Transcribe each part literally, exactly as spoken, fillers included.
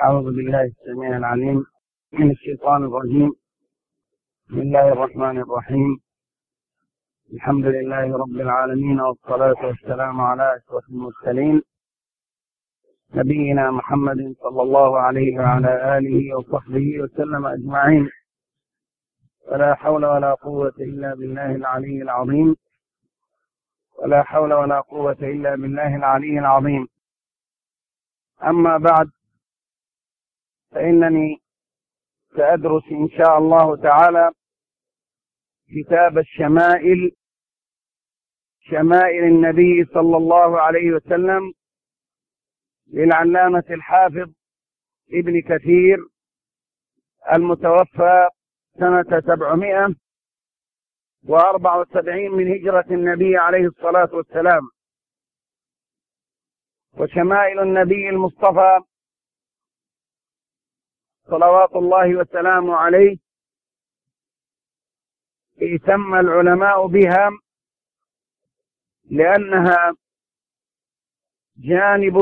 أعوذ بالله السميع العليم من الشيطان الرجيم. بسم الله الرحمن الرحيم. الحمد لله رب العالمين، والصلاة والسلام على أشرف المرسلين نبينا محمد صلى الله عليه وعلى آله وصحبه وسلم أجمعين. ولا حول ولا قوة إلا بالله العلي العظيم ولا حول ولا قوة إلا بالله العلي العظيم. أما بعد، فإنني سأدرس إن شاء الله تعالى كتاب الشمائل، شمائل النبي صلى الله عليه وسلم للعلامة الحافظ ابن كثير المتوفى سنة سبعمائة وأربعة وسبعين من هجرة النبي عليه الصلاة والسلام. وشمائل النبي المصطفى صلوات الله وسلامه عليه اهتم العلماء بها لأنها جانب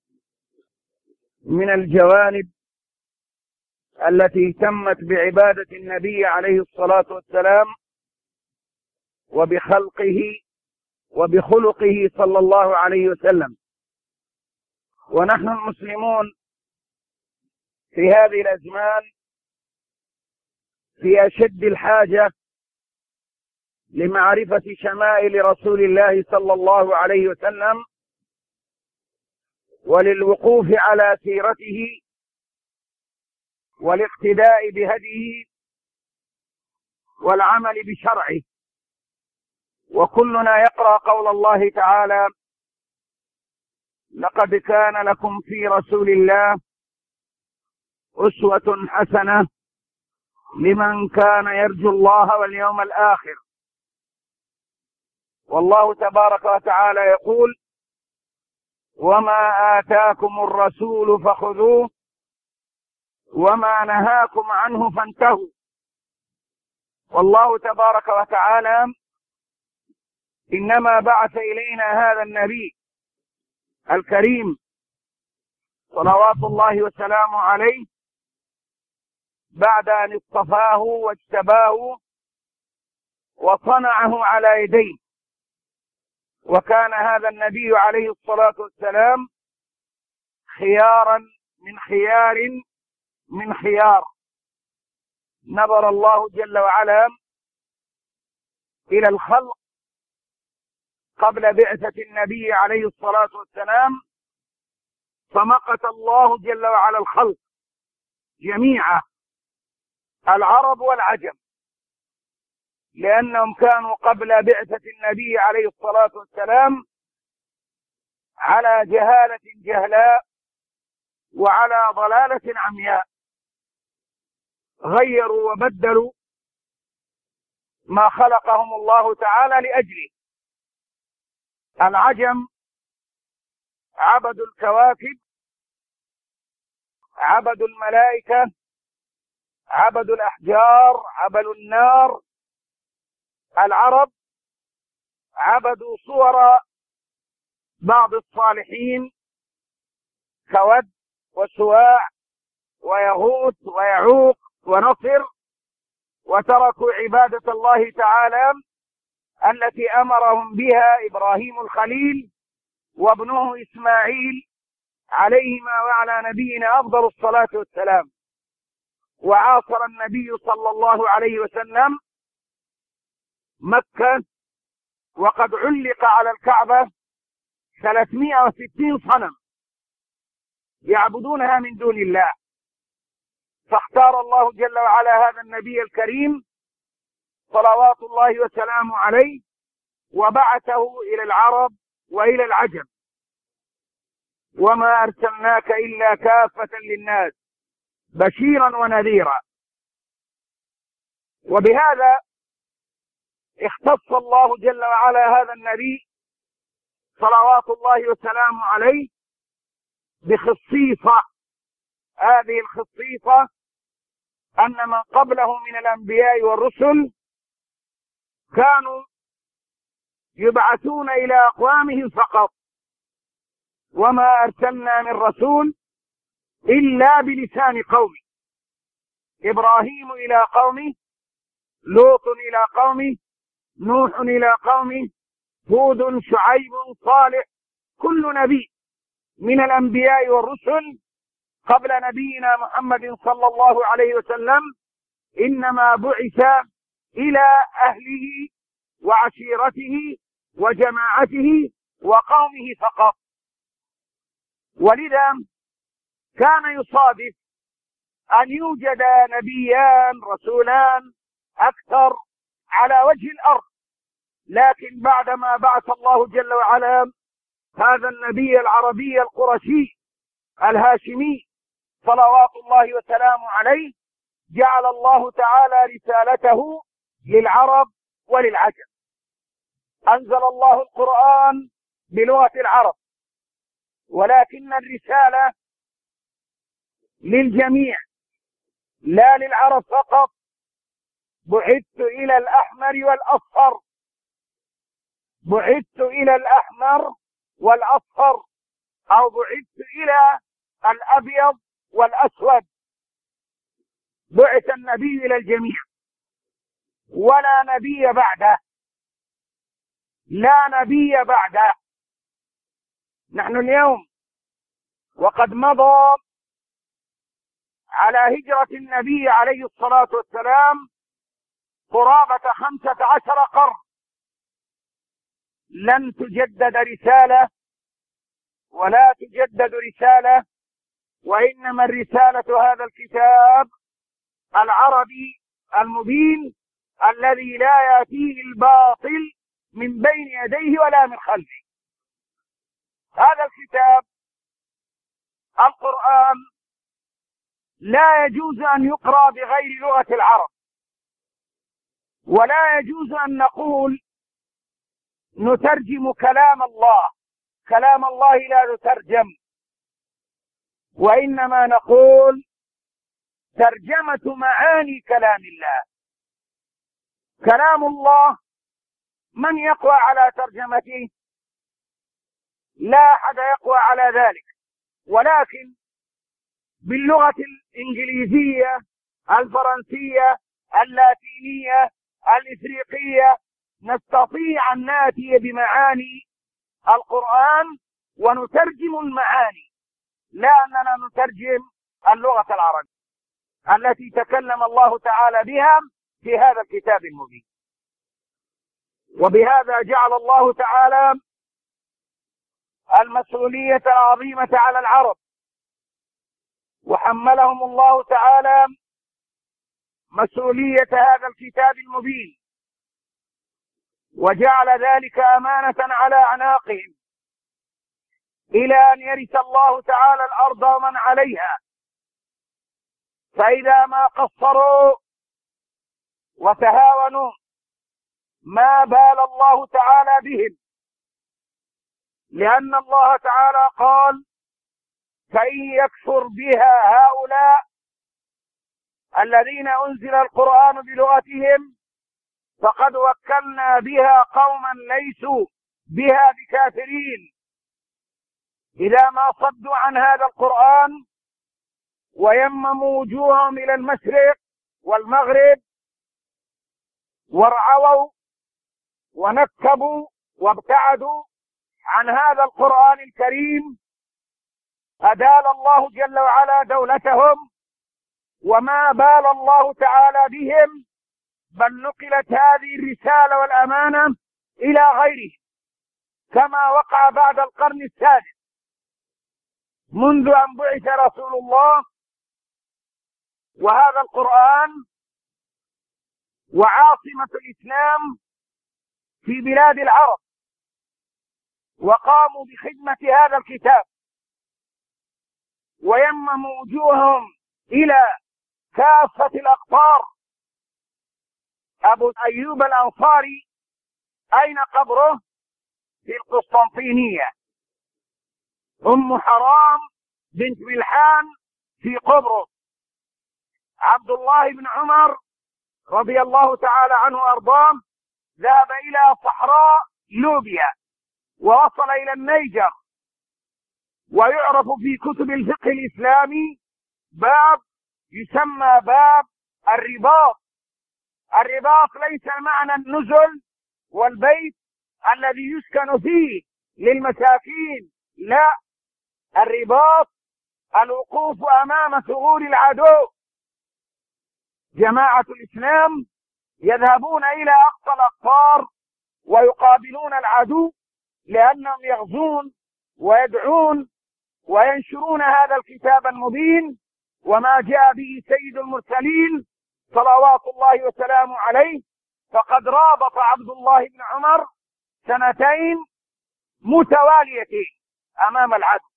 من الجوانب التي اهتمت بعبادة النبي عليه الصلاة والسلام وبخلقه وبخلقه صلى الله عليه وسلم. ونحن المسلمون في هذه الأزمان في أشد الحاجة لمعرفة شمائل رسول الله صلى الله عليه وسلم وللوقوف على سيرته والاقتداء بهديه والعمل بشرعه. وكلنا يقرأ قول الله تعالى: لقد كان لكم في رسول الله أسوة حسنة لمن كان يرجو الله واليوم الآخر. والله تبارك وتعالى يقول: وما آتاكم الرسول فخذوه وما نهاكم عنه فانتهوا. والله تبارك وتعالى إنما بعث إلينا هذا النبي الكريم صلوات الله وسلامه عليه بعد أن اصطفاه واجتباه وصنعه على يديه. وكان هذا النبي عليه الصلاة والسلام خيارا من خيار من خيار. نظر الله جل وعلا إلى الخلق قبل بعثة النبي عليه الصلاة والسلام، فمقت الله جل وعلا الخلق جميعا، العرب والعجم، لأنهم كانوا قبل بعثة النبي عليه الصلاة والسلام على جهالة جهلاء وعلى ضلالة عمياء، غيروا وبدلوا ما خلقهم الله تعالى لأجله. العجم عبدوا الكواكب، عبدوا الملائكة، عبدوا الأحجار، عبدوا النار. العرب عبدوا صور بعض الصالحين كود وسواع ويغوث ويعوق ونصر، وتركوا عبادة الله تعالى التي أمرهم بها إبراهيم الخليل وابنه إسماعيل عليهما وعلى نبينا أفضل الصلاة والسلام. وعاصر النبي صلى الله عليه وسلم مكة وقد علق على الكعبة ثلاثمائة وستين صنم يعبدونها من دون الله، فاختار الله جل وعلا هذا النبي الكريم صلوات الله وسلامه عليه وبعثه إلى العرب وإلى العجم. وما أرسلناك إلا كافة للناس بشيرا ونذيرا. وبهذا اختص الله جل وعلا هذا النبي صلوات الله وسلامه عليه بخصيصة. هذه الخصيصة أن من قبله من الأنبياء والرسل كانوا يبعثون إلى أقوامهم فقط، وما أرسلنا من رسول إلا بلسان قومه. إبراهيم إلى قومه، لوط إلى قومه، نوح إلى قومه، هود، شعيب، صالح، كل نبي من الأنبياء والرسل قبل نبينا محمد صلى الله عليه وسلم إنما بعث إلى أهله وعشيرته وجماعته وقومه فقط. ولذا كان يصادف أن يوجد نبيان رسولان أكثر على وجه الأرض، لكن بعدما بعث الله جل وعلا هذا النبي العربي القرشي الهاشمي صلوات الله وسلامه عليه، جعل الله تعالى رسالته للعرب وللعجم. أنزل الله القرآن بلغة العرب، ولكن الرسالة للجميع لا للعرب فقط. بعثت إلى الأحمر والأصفر، بعثت إلى الأحمر والأصفر، أو بعثت إلى الأبيض والأسود. بعث النبي إلى الجميع ولا نبي بعده، لا نبي بعده. نحن اليوم وقد مضى على هجرة النبي عليه الصلاة والسلام قرابة خمسة عشر قرن، لن تجدد رسالة ولا تجدد رسالة، وإنما الرسالة هذا الكتاب العربي المبين الذي لا يأتيه الباطل من بين يديه ولا من خلفه. هذا الكتاب القرآن لا يجوز أن يقرأ بغير لغة العرب، ولا يجوز أن نقول نترجم كلام الله. كلام الله لا يترجم، وإنما نقول ترجمة معاني كلام الله. كلام الله من يقوى على ترجمته؟ لا أحد يقوى على ذلك، ولكن باللغة الإنجليزية، الفرنسية، اللاتينية، الإفريقية نستطيع أن نأتي بمعاني القرآن ونترجم المعاني، لا أننا نترجم اللغة العربية التي تكلم الله تعالى بها في هذا الكتاب المبين. وبهذا جعل الله تعالى المسؤولية العظيمة على العرب، وحملهم الله تعالى مسؤولية هذا الكتاب المبين، وجعل ذلك أمانة على أعناقهم إلى أن يرث الله تعالى الأرض ومن عليها. فإذا ما قصروا وتهاونوا ما بال الله تعالى بهم، لأن الله تعالى قال: فإن يكفر بها هؤلاء الذين أنزل القرآن بلغتهم فقد وكلنا بها قوما ليسوا بها بكافرين. إذا ما صدوا عن هذا القرآن ويمموا وجوههم إلى المشرق والمغرب وارعووا ونكبوا وابتعدوا عن هذا القرآن الكريم، أدال الله جل وعلا دولتهم وما بال الله تعالى بهم، بل نقلت هذه الرسالة والأمانة إلى غيره، كما وقع بعد القرن السادس منذ أن بعث رسول الله وهذا القرآن وعاصمة الإسلام في بلاد العرب، وقاموا بخدمة هذا الكتاب ويمموا وجوههم إلى كافة الأقطار. أبو أيوب الأنصاري أين قبره؟ في القسطنطينية. أم حرام بنت ملحان في قبرص. عبد الله بن عمر رضي الله تعالى عنه وأرضاه ذهب إلى صحراء لوبيا ووصل إلى النيجر ويعرف في كتب الفقه الإسلامي باب يسمى باب الرباط. الرباط ليس معنى النزل والبيت الذي يسكن فيه للمساكين، لا، الرباط الوقوف أمام ثغور العدو. جماعة الإسلام يذهبون إلى أقصى الأقطار ويقابلون العدو لأنهم يغزون ويدعون وينشرون هذا الكتاب المبين وما جاء به سيد المرسلين صلوات الله وسلامه عليه. فقد رابط عبد الله بن عمر سنتين متواليتين أمام العدو،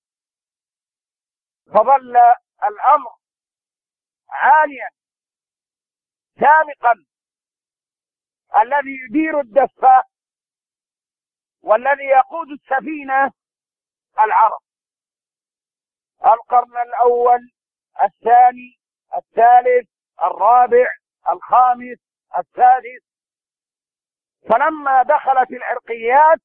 فظل الأمر عاليا سامقا. الذي يدير الدفة والذي يقود السفينة العرب. القرن الأول، الثاني، الثالث، الرابع، الخامس، السادس. فلما دخلت العرقيات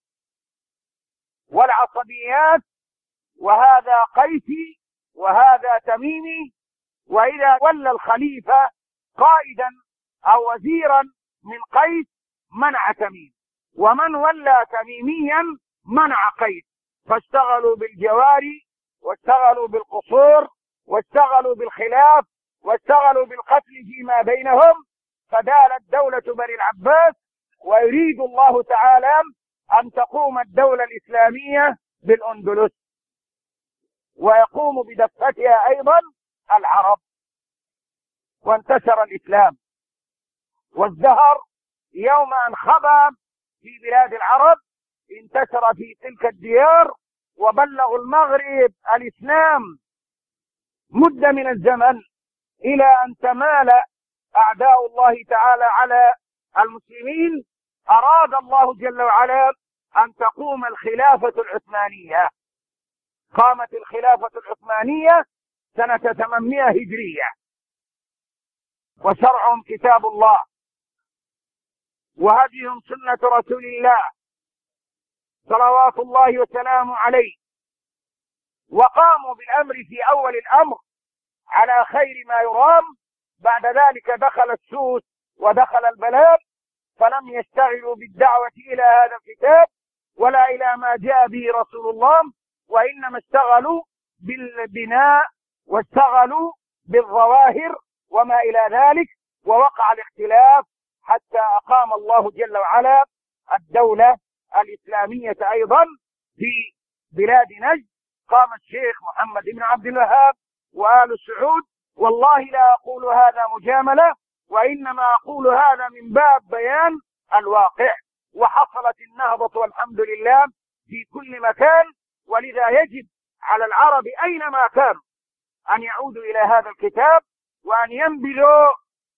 والعصبيات، وهذا قيسي وهذا تميمي، وإذا ولى الخليفة قائدا أو وزيرا من قيس منع تميم، ومن ولى تميميا منع قيس، فاشتغلوا بالجواري واشتغلوا بالقصور واشتغلوا بالخلاف واشتغلوا بالقتل فيما بينهم. فدالت دولة بني العباس، ويريد الله تعالى أن تقوم الدولة الإسلامية بالأندلس، ويقوم بدفتها أيضا العرب، وانتشر الإسلام وازدهر. يوم أن خبى في بلاد العرب انتشر في تلك الديار، وبلغوا المغرب الإسلام مدة من الزمن، إلى أن تمال أعداء الله تعالى على المسلمين. أراد الله جل وعلا أن تقوم الخلافة العثمانية. قامت الخلافة العثمانية سنة ثمانمائة هجرية، وشرعهم كتاب الله وهديهم سنة رسول الله صلوات الله وسلامه عليه. وقاموا بالأمر في أول الأمر على خير ما يرام. بعد ذلك دخل السوس ودخل البلاء، فلم يشتغلوا بالدعوة إلى هذا الكتاب ولا إلى ما جاء به رسول الله، وإنما اشتغلوا بالبناء واشتغلوا بالظواهر وما إلى ذلك، ووقع الاختلاف حتى أقام الله جل وعلا الدولة الإسلامية أيضا في بلاد نجد. قام الشيخ محمد بن عبد الوهاب وآل سعود. والله لا أقول هذا مجاملة، وإنما أقول هذا من باب بيان الواقع. وحصلت النهضة والحمد لله في كل مكان، ولذا يجب على العرب أينما كانوا أن يعودوا إلى هذا الكتاب وأن ينبذوا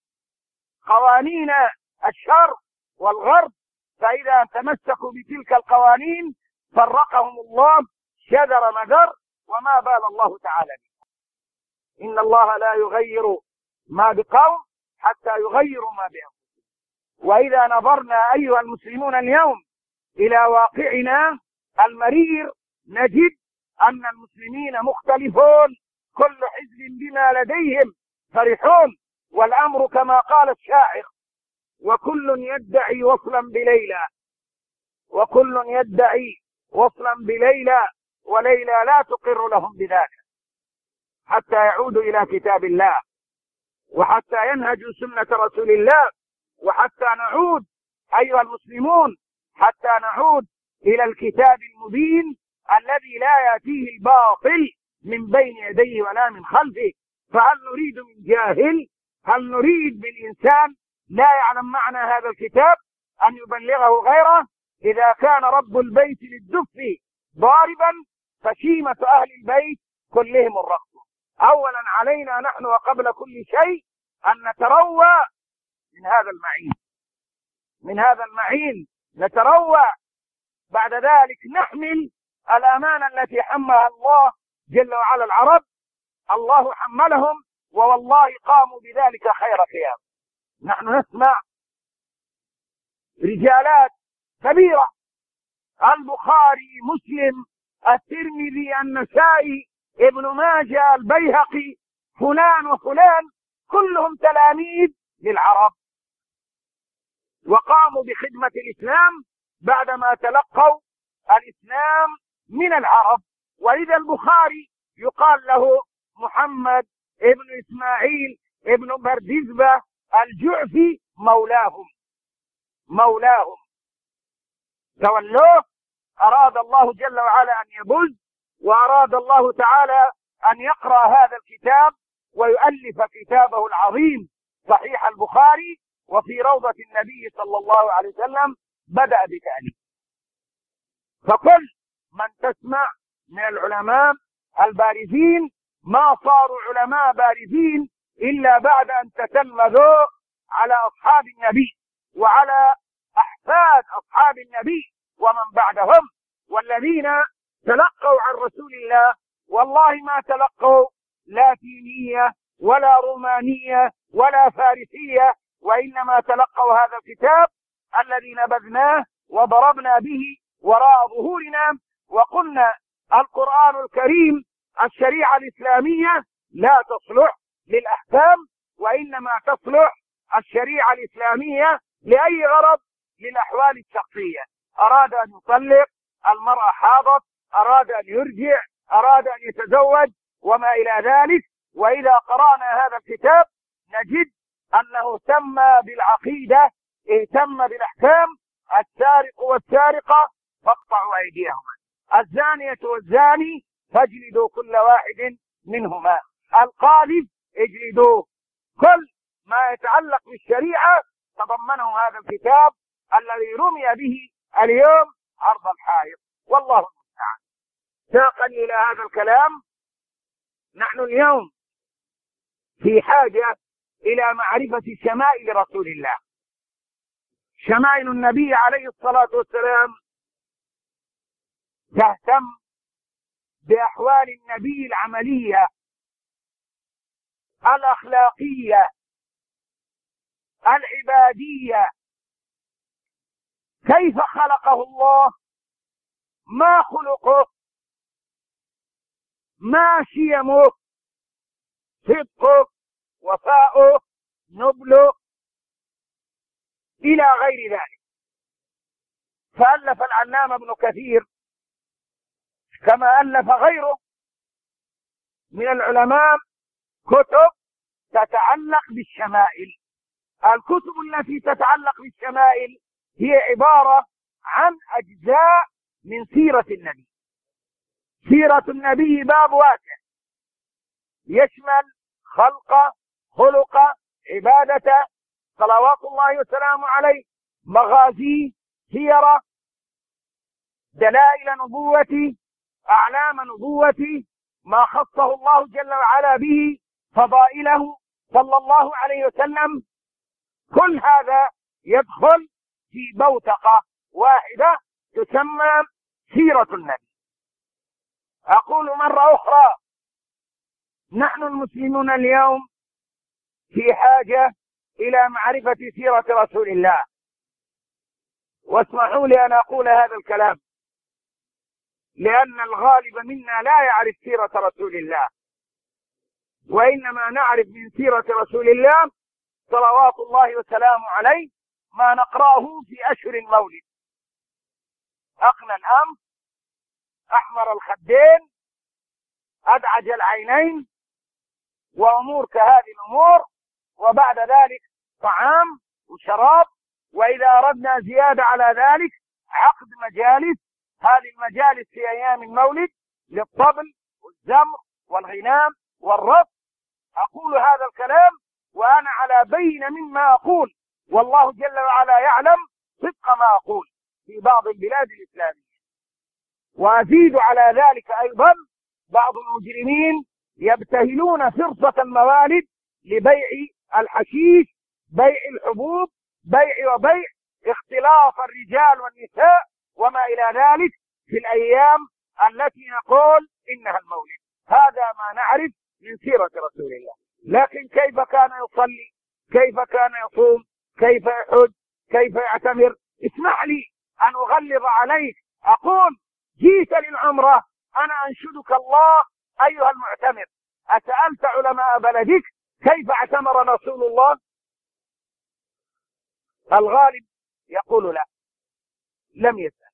قوانين الشر والغرب، فإذا تمسكوا بتلك القوانين فرقهم الله شذر مذر، وما بال الله تعالى به. إن الله لا يغير ما بقوم حتى يغيروا ما بأنفسهم. وإذا نظرنا أيها المسلمون اليوم إلى واقعنا المرير، نجد أن المسلمين مختلفون، كل حزب بما لديهم فرحون، والأمر كما قال الشاعر: وكل يدعي وصلا بليلى، وكل يدعي وصلا بليلى، وليلى لا تقر لهم بذاك، حتى يعودوا إلى كتاب الله، وحتى ينهجوا سنة رسول الله، وحتى نعود أيها المسلمون، حتى نعود إلى الكتاب المبين الذي لا يأتيه الباطل من بين يديه ولا من خلفه. فهل نريد من جاهل، هل نريد من إنسان لا يعلم معنى هذا الكتاب أن يبلغه غيره؟ إذا كان رب البيت للدف ضاربا فشيمة أهل البيت كلهم الرقص. أولا علينا نحن وقبل كل شيء أن نتروى من هذا المعين، من هذا المعين نتروى. بعد ذلك نحمل الأمانة التي حملها الله جل وعلا العرب. الله حملهم، ووالله قاموا بذلك خير قيام. نحن نسمع رجالات كبيرة، البخاري، مسلم، الترمذي، النسائي، ابن ماجه، البيهقي، فلان وفلان، كلهم تلاميذ للعرب وقاموا بخدمة الإسلام بعدما تلقوا الإسلام من العرب. وإذا البخاري يقال له محمد ابن إسماعيل ابن بردزبة الجعفي مولاهم مولاهم تولوه. أراد الله جل وعلا أن يبز، وأراد الله تعالى أن يقرأ هذا الكتاب ويؤلف كتابه العظيم صحيح البخاري، وفي روضة النبي صلى الله عليه وسلم بدأ بتأليف. فكل من تسمع من العلماء البارزين ما صاروا علماء بارزين إلا بعد أن تتلمذوا على أصحاب النبي وعلى أحفاد أصحاب النبي ومن بعدهم، والذين تلقوا عن رسول الله والله ما تلقوا لاتينية ولا رومانية ولا فارسية، وإنما تلقوا هذا الكتاب الذي نبذناه وضربنا به وراء ظهورنا وقلنا القرآن الكريم الشريعة الإسلامية لا تصلح للأحكام، وإنما تصلح الشريعة الإسلامية لأي غرض؟ للأحوال الشخصية. أراد أن يطلق، المرأة حاضت، أراد أن يرجع، أراد أن يتزوج وما إلى ذلك. وإذا قرأنا هذا الكتاب نجد أنه سمى بالعقيدة، اهتم بالأحكام. السارق والسارقة فاقطعوا أيديهما، الزانية والزاني فاجلدوا كل واحد منهما، القاذف اجلدوه. كل ما يتعلق بالشريعة تضمنه هذا الكتاب الذي رمي به اليوم عرض الحائط، والله المستعان. ساقني إلى هذا الكلام. نحن اليوم في حاجة إلى معرفة شمائل رسول الله. شمائل النبي عليه الصلاة والسلام تهتم بأحوال النبي العملية الأخلاقية العبادية، كيف خلقه الله، ما خلقه، ما شيمه، صدقه، وفاؤه، نبله، إلى غير ذلك. فألف العلامة ابن كثير كما ألف غيره من العلماء كتب تتعلق بالشمائل. الكتب التي تتعلق بالشمائل هي عبارة عن أجزاء من سيرة النبي. سيرة النبي باب واسع يشمل خلقه، خلقه، عبادته، صلوات الله وسلامه عليه، مغازيه، سيره، دلائل نبوته، أعلام نبوته، ما خصه الله جل وعلا به، فضائله صلى الله عليه وسلم. كل هذا يدخل في بوتقة واحدة تسمى سيرة النبي. أقول مرة أخرى، نحن المسلمون اليوم في حاجة إلى معرفة سيرة رسول الله. واسمحوا لي أن أقول هذا الكلام لأن الغالب منا لا يعرف سيرة رسول الله، وإنما نعرف من سيرة رسول الله صلوات الله وسلامه عليه ما نقرأه في أشهر المولد: أقنى الأنف، أحمر الخدين، أدعج العينين، وأمور كهذه الأمور. وبعد ذلك طعام وشراب، وإذا أردنا زيادة على ذلك عقد مجالس. هذه المجالس في أيام المولد للطبل والزمر والغنام والرقص. أقول هذا الكلام وأنا على بين مما أقول، والله جل وعلا يعلم صدق ما أقول في بعض البلاد الإسلامية. وأزيد على ذلك أيضا بعض المجرمين يبتهلون فرصة الموالد لبيع الحشيش، بيع الحبوب، بيع وبيع، اختلاط الرجال والنساء وما إلى ذلك في الأيام التي نقول إنها المولد. هذا ما نعرف من سيرة رسول الله. لكن كيف كان يصلي، كيف كان يصوم، كيف يحج، كيف يعتمر؟ اسمح لي أن أغلظ عليك، أقول جيت للعمرة، أنا أنشدك الله أيها المعتمر، أسألت علماء بلدك كيف اعتمر رسول الله؟ الغالب يقول لا، لم يسأل.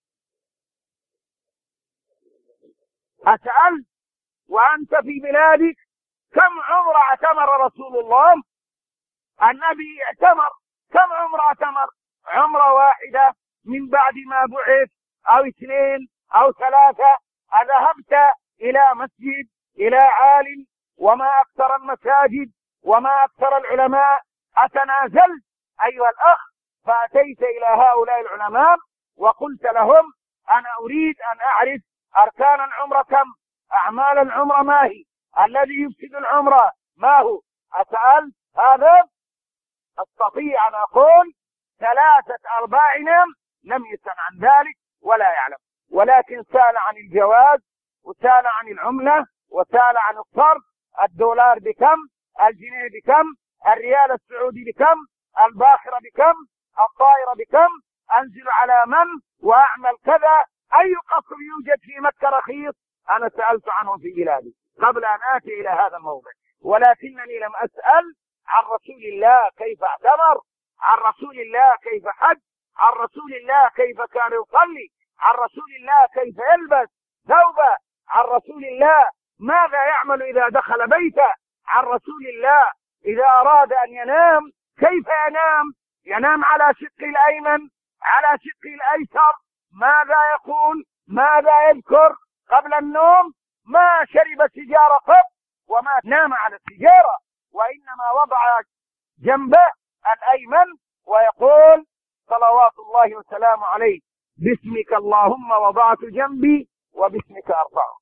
أسألت وأنت في بلادك كم عمر اعتمر رسول الله؟ النبي اعتمر كم عمر اعتمر؟ عمرة واحدة من بعد ما بعث، أو اثنين أو ثلاثة. أذهبت إلى مسجد، إلى عالم، وما أكثر المساجد وما أكثر العلماء، أتنازلت أيها الأخ فأتيت إلى هؤلاء العلماء وقلت لهم أنا أريد أن أعرف أركان العمرة كم، أعمال العمرة ما هي، الذي يفسد العمرة ما هو. أسألت هذا؟ أستطيع أن أقول ثلاثة أرباعنا لم يسأل عن ذلك ولا يعلم، ولكن سأل عن الجواز، وسأل عن العملة، وسأل عن الصرف، الدولار بكم، الجنيه بكم، الريال السعودي بكم، الباخرة بكم، الطائرة بكم، أنزل على من، وأعمل كذا، أي قصر يوجد في مكة رخيص. أنا سألت عنه في بلادي قبل أن آتي إلى هذا الموضع، ولكنني لم أسأل عن رسول الله كيف اعتمر، عن رسول الله كيف حج، عن رسول الله كيف كان يصلي، عن رسول الله كيف يلبس ثوبه، عن رسول الله ماذا يعمل إذا دخل بيته، عن رسول الله إذا أراد أن ينام كيف ينام، ينام على شقه الأيمن، على شقه الأيسر، ماذا يقول، ماذا يذكر قبل النوم، ما شرب سيجارة قط وما نام على السيجارة، وإنما وضع جنبه الأيمن ويقول صلوات الله وسلامه عليه باسمك اللهم وضعت جنبي وباسمك أرفعه،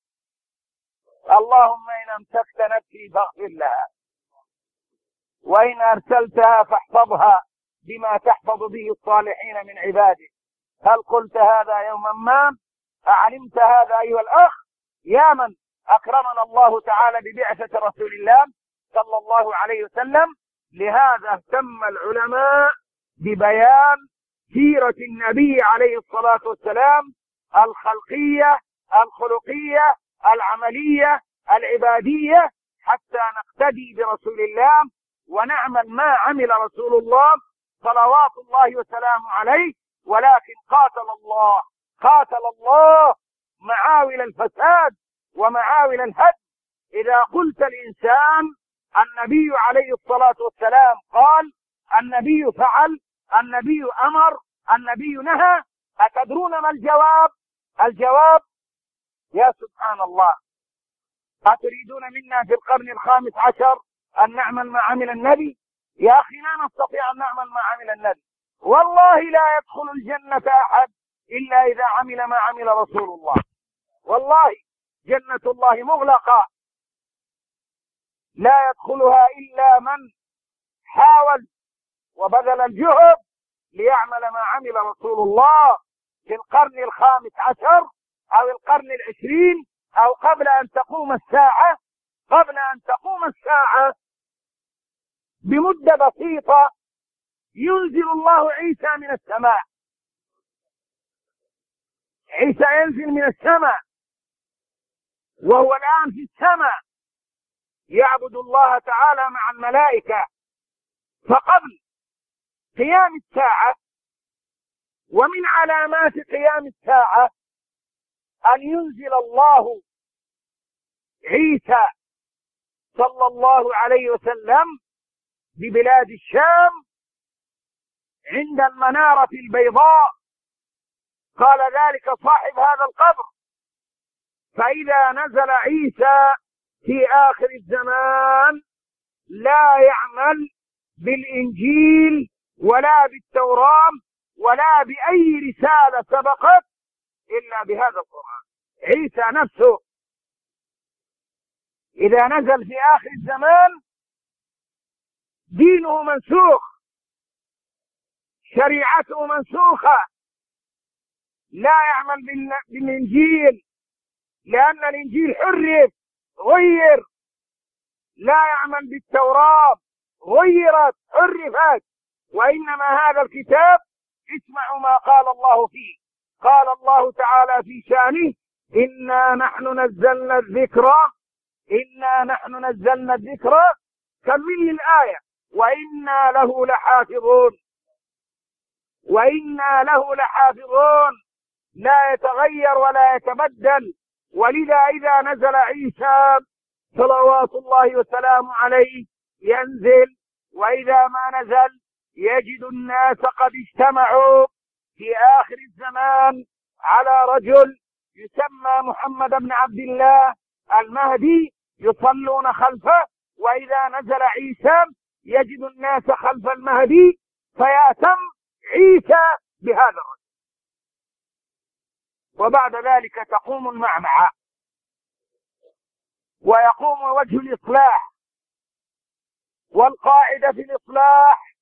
اللهم إن أمسكت نفسي فاغفر لها، وإن أرسلتها فاحفظها بما تحفظ به الصالحين من عباده. هل قلت هذا يوما ما؟ أعلمت هذا أيها الأخ؟ يا من أكرمنا الله تعالى ببعثة رسول الله صلى الله عليه وسلم. لهذا اهتم العلماء ببيان سيرة النبي عليه الصلاة والسلام، الخلقية، الخلقية، العملية، العبادية، حتى نقتدي برسول الله ونعمل ما عمل رسول الله صلوات الله وسلامه عليه. ولكن قاتل الله قاتل الله معاول الفساد ومعاول الهدم. إذا قلت الإنسان النبي عليه الصلاة والسلام قال، النبي فعل، النبي أمر، النبي نهى، أتدرون ما الجواب؟ الجواب يا سبحان الله، أتريدون منا في القرن الخامس عشر أن نعمل ما عمل النبي؟ يا أخي لا نستطيع أن نعمل ما عمل النبي. والله لا يدخل الجنة أحد إلا إذا عمل ما عمل رسول الله. والله جنة الله مغلقة لا يدخلها إلا من حاول وبذل الجهد ليعمل ما عمل رسول الله في القرن الخامس عشر أو القرن العشرين، أو قبل أن تقوم الساعة. قبل أن تقوم الساعة بمدة بسيطة ينزل الله عيسى من السماء. عيسى ينزل من السماء وهو الآن في السماء يعبد الله تعالى مع الملائكة. فقبل قيام الساعة ومن علامات قيام الساعة أن ينزل الله عيسى صلى الله عليه وسلم ببلاد الشام عند المنارة البيضاء. قال ذلك صاحب هذا القبر. فإذا نزل عيسى في آخر الزمان لا يعمل بالإنجيل ولا بالتوراة ولا بأي رسالة سبقت إلا بهذا القرآن. عيسى نفسه إذا نزل في آخر الزمان دينه منسوخ، شريعته منسوخة، لا يعمل بالإنجيل لأن الإنجيل حرف غير، لا يعمل بالتوراة غيرت حرفت، وإنما هذا الكتاب اسمعوا ما قال الله فيه. قال الله تعالى في شأنه: إنا نحن نزلنا الذكر إنا نحن نزلنا الذكر. كمل الآية: وإنا له لحافظون. وإنا له لحافظون، لا يتغير ولا يتبدل. ولذا إذا نزل عيسى صلوات الله وسلامه عليه ينزل، وإذا ما نزل يجد الناس قد اجتمعوا في آخر الزمان على رجل يسمى محمد بن عبد الله المهدي يصلون خلفه. وإذا نزل عيسى يجد الناس خلف المهدي، فيأتم عيسى بهذا الرجل. وبعد ذلك تقوم المعمعة ويقوم وجه الإصلاح. والقاعدة في الإصلاح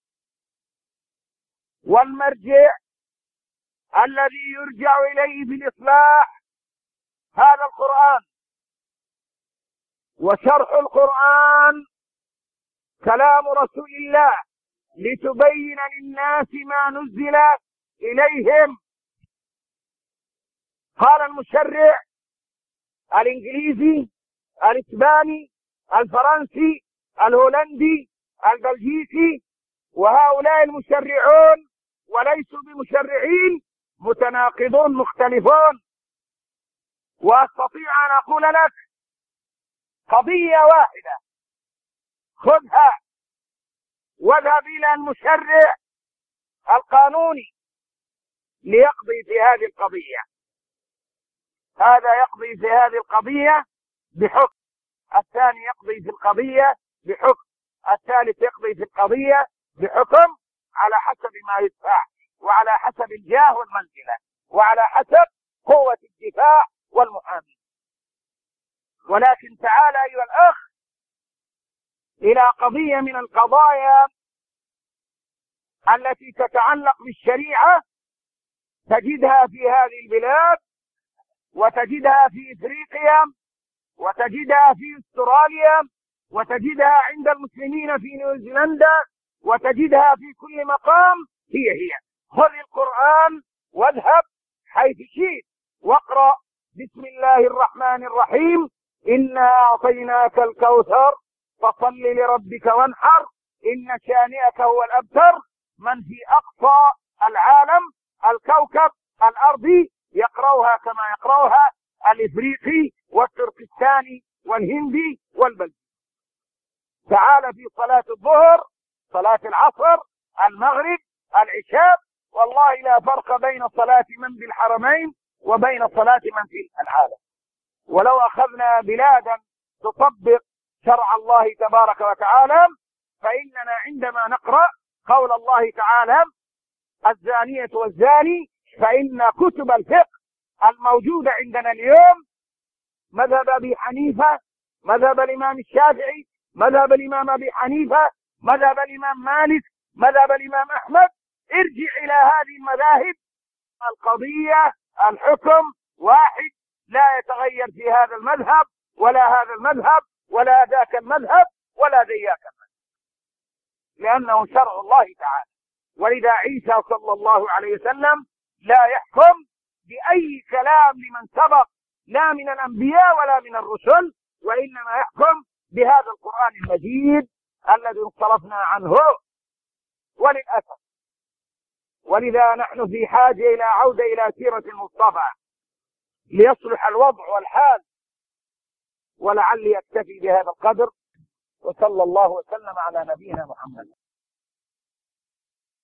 والمرجع الذي يرجع إليه في الإصلاح هذا القرآن. وشرح القرآن كلام رسول الله لتبين للناس ما نزل إليهم. قال المشرع الإنجليزي، الإسباني، الفرنسي، الهولندي، البلجيكي، وهؤلاء المشرعون وليسوا بمشرعين متناقضون مختلفون. وأستطيع أن أقول لك قضية واحدة خذها واذهب إلى المشرع القانوني ليقضي في هذه القضية. هذا يقضي في هذه القضية بحكم، الثاني يقضي في القضية بحكم، الثالث يقضي في القضية بحكم، على حسب ما يدفع، وعلى حسب الجاه والمنزلة، وعلى حسب قوة الدفاع والمحامي. ولكن تعال أيها الأخ إلى قضية من القضايا التي تتعلق بالشريعة، تجدها في هذه البلاد، وتجدها في إفريقيا، وتجدها في استراليا، وتجدها عند المسلمين في نيوزيلندا، وتجدها في كل مقام. هي هي خذ القرآن واذهب حيث شئت واقرأ: بسم الله الرحمن الرحيم، إنا أعطيناك الكوثر فصل لربك وانحر، إن شانئك هو الأبتر. من في أقصى العالم الكوكب الأرضي يقرأها كما يقرأها الإفريقي والتركستاني والهندي والبلجي. تعال في صلاة الظهر، صلاة العصر، المغرب، العشاء، والله لا فرق بين صلاة من في الحرمين وبين صلاة من في العالم. ولو أخذنا بلادا تطبق شرع الله تبارك وتعالى، فإننا عندما نقرأ قول الله تعالى: الزانية والزاني، فإن كتب الفقه الموجودة عندنا اليوم مذهب أبي حنيفة، مذهب الإمام الشافعي، مذهب الإمام أبي حنيفة، مذهب الإمام مالك، مذهب الإمام أحمد. ارجع إلى هذه المذاهب، القضية الحكم واحد، لا يتغير في هذا المذهب ولا هذا المذهب ولا ذاك المذهب ولا ذاك المذهب، لأنه شرع الله تعالى. ولذا عيسى صلى الله عليه وسلم لا يحكم بأي كلام لمن سبق، لا من الأنبياء ولا من الرسل، وإنما يحكم بهذا القرآن المجيد الذي انصرفنا عنه. وللأسف، ولذا نحن في حاجة إلى عودة إلى سيرة المصطفى ليصلح الوضع والحال. ولعلي أكتفي بهذا القدر، وصلى الله وسلم على نبينا محمد.